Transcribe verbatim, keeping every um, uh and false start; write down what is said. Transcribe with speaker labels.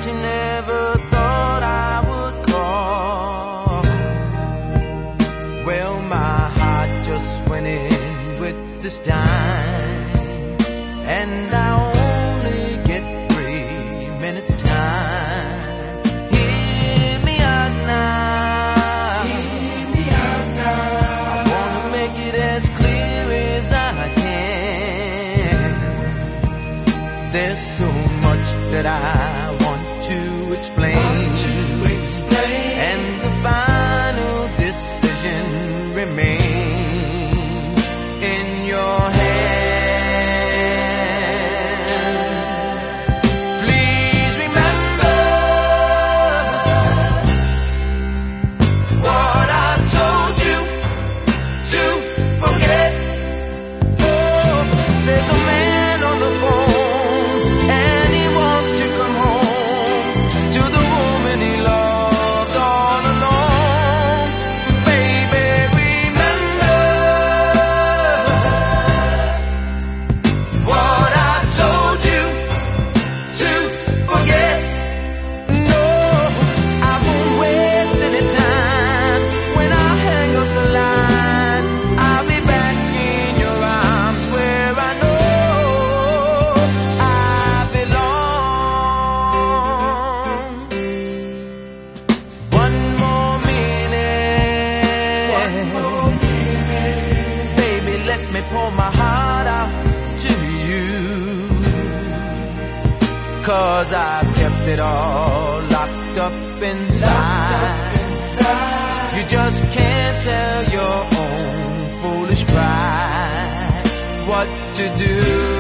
Speaker 1: that you never thought I would call. Well, my heart just went in with this dime, and I only get three minutes time. Hear me out now. Hear me out now. I wanna make it as clear as I can. There's so much that I want to explain,
Speaker 2: want to explain.
Speaker 1: And the final decision remains in your hand. Please remember what I told you to forget. Oh, there's a man on the phone, and he wants to come home to the woman he loved all along. Baby, remember what I told you to forget. No, I won't waste any time. When I hang up the line, I'll be back in your arms where I know I belong. One more minute,
Speaker 2: One more minute.
Speaker 1: baby, let me pour my heart out to you. 'Cause I've kept it all locked up inside.
Speaker 2: Inside.
Speaker 1: You just can't tell your own foolish pride what to do.